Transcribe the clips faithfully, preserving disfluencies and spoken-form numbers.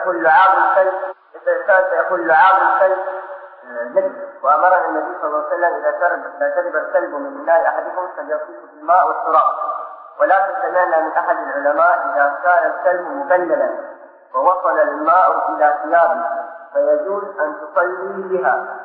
سيكون لعاب الكلب سيكون لعاب الكلب نجس. وأمرنا النبي صلى الله عليه وسلم إذا شرب الكلب من إناء أحدكم فليغسله بالماء والتراب. ولكن سمعنا من أحد العلماء إذا كان الكلب مبللا ووصل الماء إلى ثيابه فيجوز أن تصلي بها،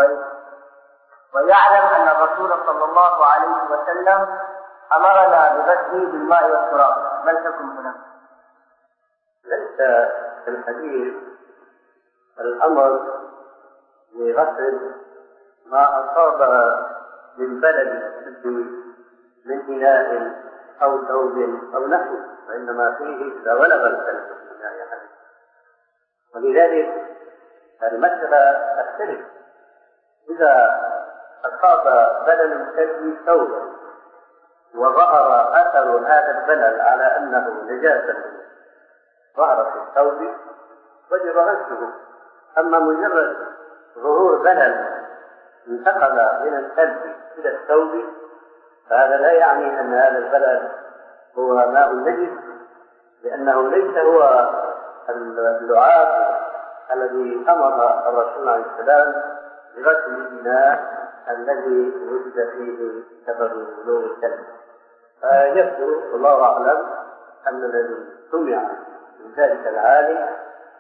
ويعلم أن الرسول صلى الله عليه وسلم أمرنا بغسله بالماء والتراب. بل تكن هنا ليس في الحديث الأمر بغسل ما أصاب من بلد من إناء أو ثوب أو نحو، وإنما فيه إذا ولغ الكلب من إناء أحد. ولذلك المسألة تختلف. إذا أصاب بلل الكلب ثوبا وظهر أثر هذا البلل على أنه نجاسة ظهر في الثوب وجب غسله. أما مجرد ظهور بلل انتقل من الكلب إلى الثوب فهذا لا يعني أن هذا البلل هو ماء نجس، لأنه ليس هو اللعاب الذي أمر الرسول عليه السلام بغسل الإناء الذي وجد فيه سبب ولوغ الكلب. فيبدو والله أعلم أن الذي سمع من ذلك العالم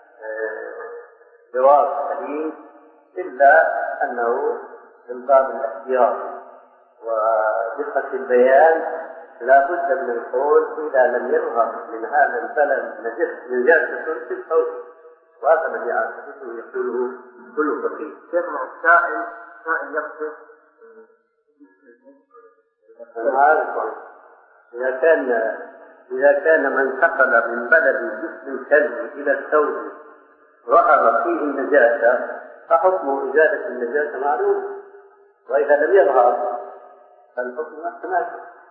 جواب سليم، إلا أنه من باب الاحتياط ودقة البيان لا بد من القول إذا لم يظهر من هذا البلد نجاسة في الثوب، وهذا الذي أعتقده يقوله كل فقيه. يسمع السائل سائل يقصد أنا عارف إذا كان إذا كان من انتقل من بلد جسم الكلب إلى الثوب ظهر فيه النجاسة فحكم إزالة النجاسة معلوم، وإذا لم يظهر فالحكم محتمل.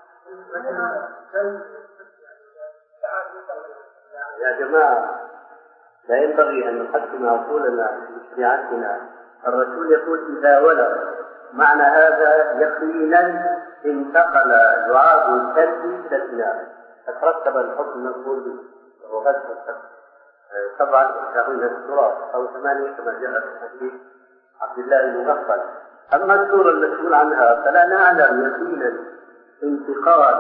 يا جماعة لا ينبغي أن نقدم عقولنا في شريعتنا. الرسول يقول إذا ولغ، معنى هذا يقينا انتقل لعاب الكلب إلى الإناء فترتب الحكم المقبول به وغسل طبعا إحداهن التراب أو ثمانية كما جاء في حديث عبد الله بن مغفل. أما السورة المسؤول عنها فلا نعلم يقينا انتقال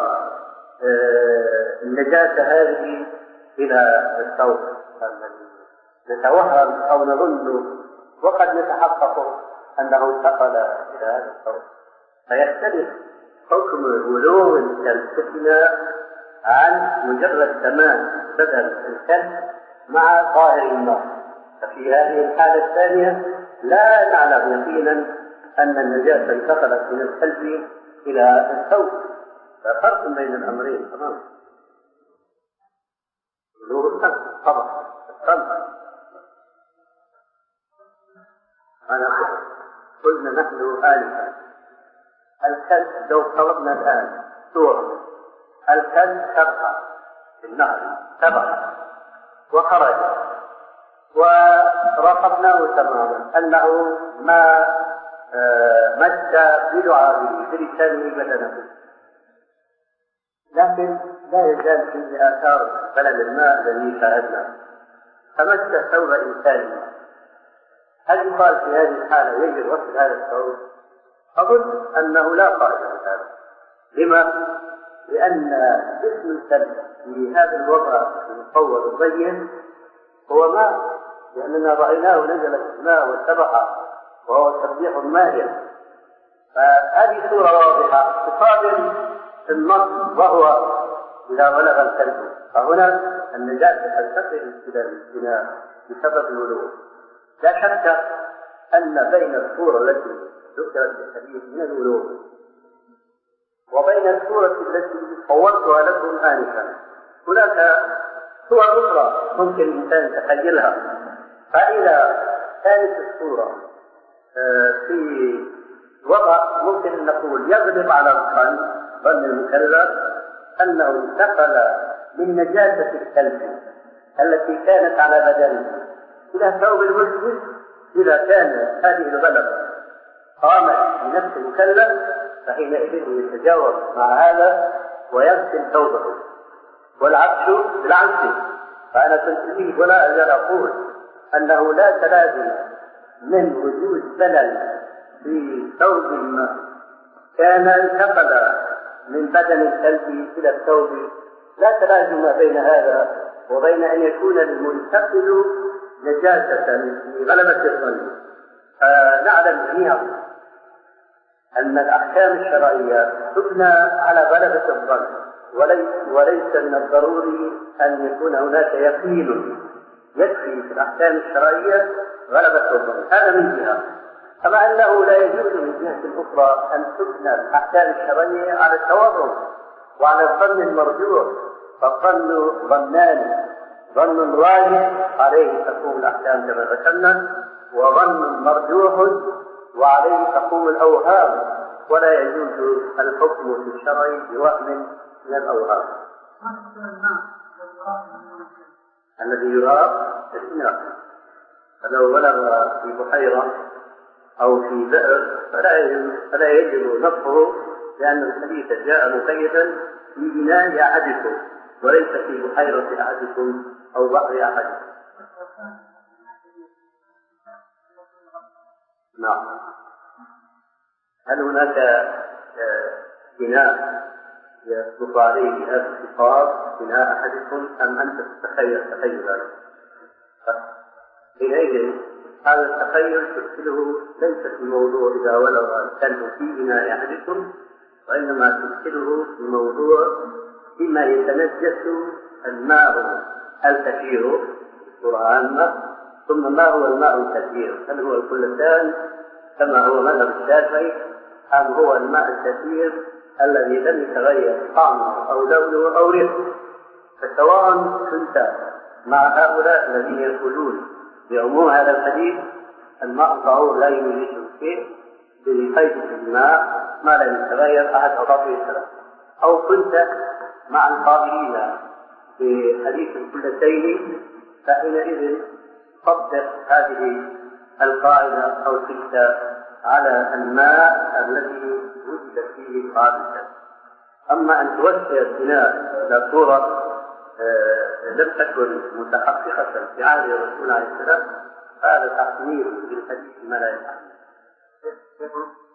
النجاسة هذه إلى الثوب الذي نتوهم أو نظن، وقد يتحقق أنه انتقل إلى هذا الثوب. فيختلف حكم ولوغ الكلب عن مجرد تمام بدل الكلب مع ظاهر الماء. ففي هذه الحالة الثانية لا نعلم يقينا أن النجاسة انتقلت من الكلب إلى الثوب، ففرق بين الأمرين تماما. ولوغ الكلب طبعا الكلب أنا قلنا نحن آلفا الكلب لو طلبنا الآن صورة الكلب تبقى في النهر تبقى وخرج وراقبناه تماما أنه ما مد بلعابه بلسانه بدنه، لكن لا يزال فيه آثار بلل الماء الذي شاهدنا فمس ثوب إنسان. هل يقال في هذه الحالة يجب غسل هذا الثوب؟ أظن أنه لا فائدة من هذا. لما؟ لأن جسم الكلب في هذا الوضع المصور الضيق هو ماء، لأننا رأيناه نزل في الماء واتبع وهو تسبيح ماهر. فهذه صورة واضحة تقابل النص وهو إذا بلغ الكلب، فهنا النجاسة تنتقل إلى الزنا بسبب الولوغ. لا شك أن بين الصورة التي ذكرت في الحديث من الولوغ وبين الصورة التي صورتها لكم آنفا هناك صور أخرى ممكن الإنسان يتخيلها. فإذا كانت الصورة في وضع ممكن أن نقول يغلب على الظن ظن المكلف أنه انتقل من نجاسة الكلب التي كانت على بدنه إلى ثوب المسلم، إذا كان هذه الغلبة قامت بنفس المكلف فحينئذ يتجاوز مع هذا ويغسل ثوبه، والعكس بالعكس فأنا كنت أريد ولا أزال أقول أنه لا تلازم من وجود بلل في ثوب ما كان انتقل من بدن الكلب إلى الثوب، لا تلازم بين هذا وبين أن يكون المنتقل نجاسة لغلبة الظن. فنعلم جميعا أن الأحكام الشرعية تبنى على غلبة الظن، وليس, وليس من الضروري أن يكون هناك يقين. يكفي في الأحكام الشرعية غلبة الظن، هذا من جهة. كما أنه لا يجوز من جهة أخرى أن تبنى الأحكام الشرعية على التورط وعلى الظن المرجوح، فالظن ظنان: ظن راجح عليه تقوم الأحكام كما ذكرنا، وظن مرجوح وعليه تقوم الأوهام، ولا يجوز الحكم في الشرع بوهم من الأوهام. الذي يراب استثناء، فلو بلغ في بحيرة أو في بئر فلا يجب, فلا يجب نصفه، لأن الحديث جاء مقيدا في بناء أحدكم وليس في بحيرة أحدكم أو بحر أحدكم. نعم. هل هناك بناء يصدق عليه هذا الصفات بناء أحدكم أم أنت تتخيل تخيلا؟ حينئذ هذا التخيل تشكله ليس في موضوع إذا ولغ الكلب في بناء أحدكم، وإنما تشكله في موضوع فيما يتنجس الماء الكثير بصورة عامة، ثم ما هو الماء الكثير؟ هل هو الكلتان كما هو مذهب الشافعي، أم هو الماء الكثير الذي لم يتغير طعمه أو لونه أو ريحه؟ فسواء كنت مع هؤلاء الذين يقولون بعموم هذا الحديث الماء الطهور لا يميزه شيء بقيد الماء ما لم يتغير أحد أضافه الثلاث، أو كنت مع القائلين بحديث الكلتين، فحينئذ صدق هذه القاعدة أو تلك على الماء الذي وجد فيه قاعدة. أما أن توسع البناء إلى صورة آه لم تكن متحققة في عهد الرسول عليه السلام، هذا تحميل بالحديث ما لا يتحمل.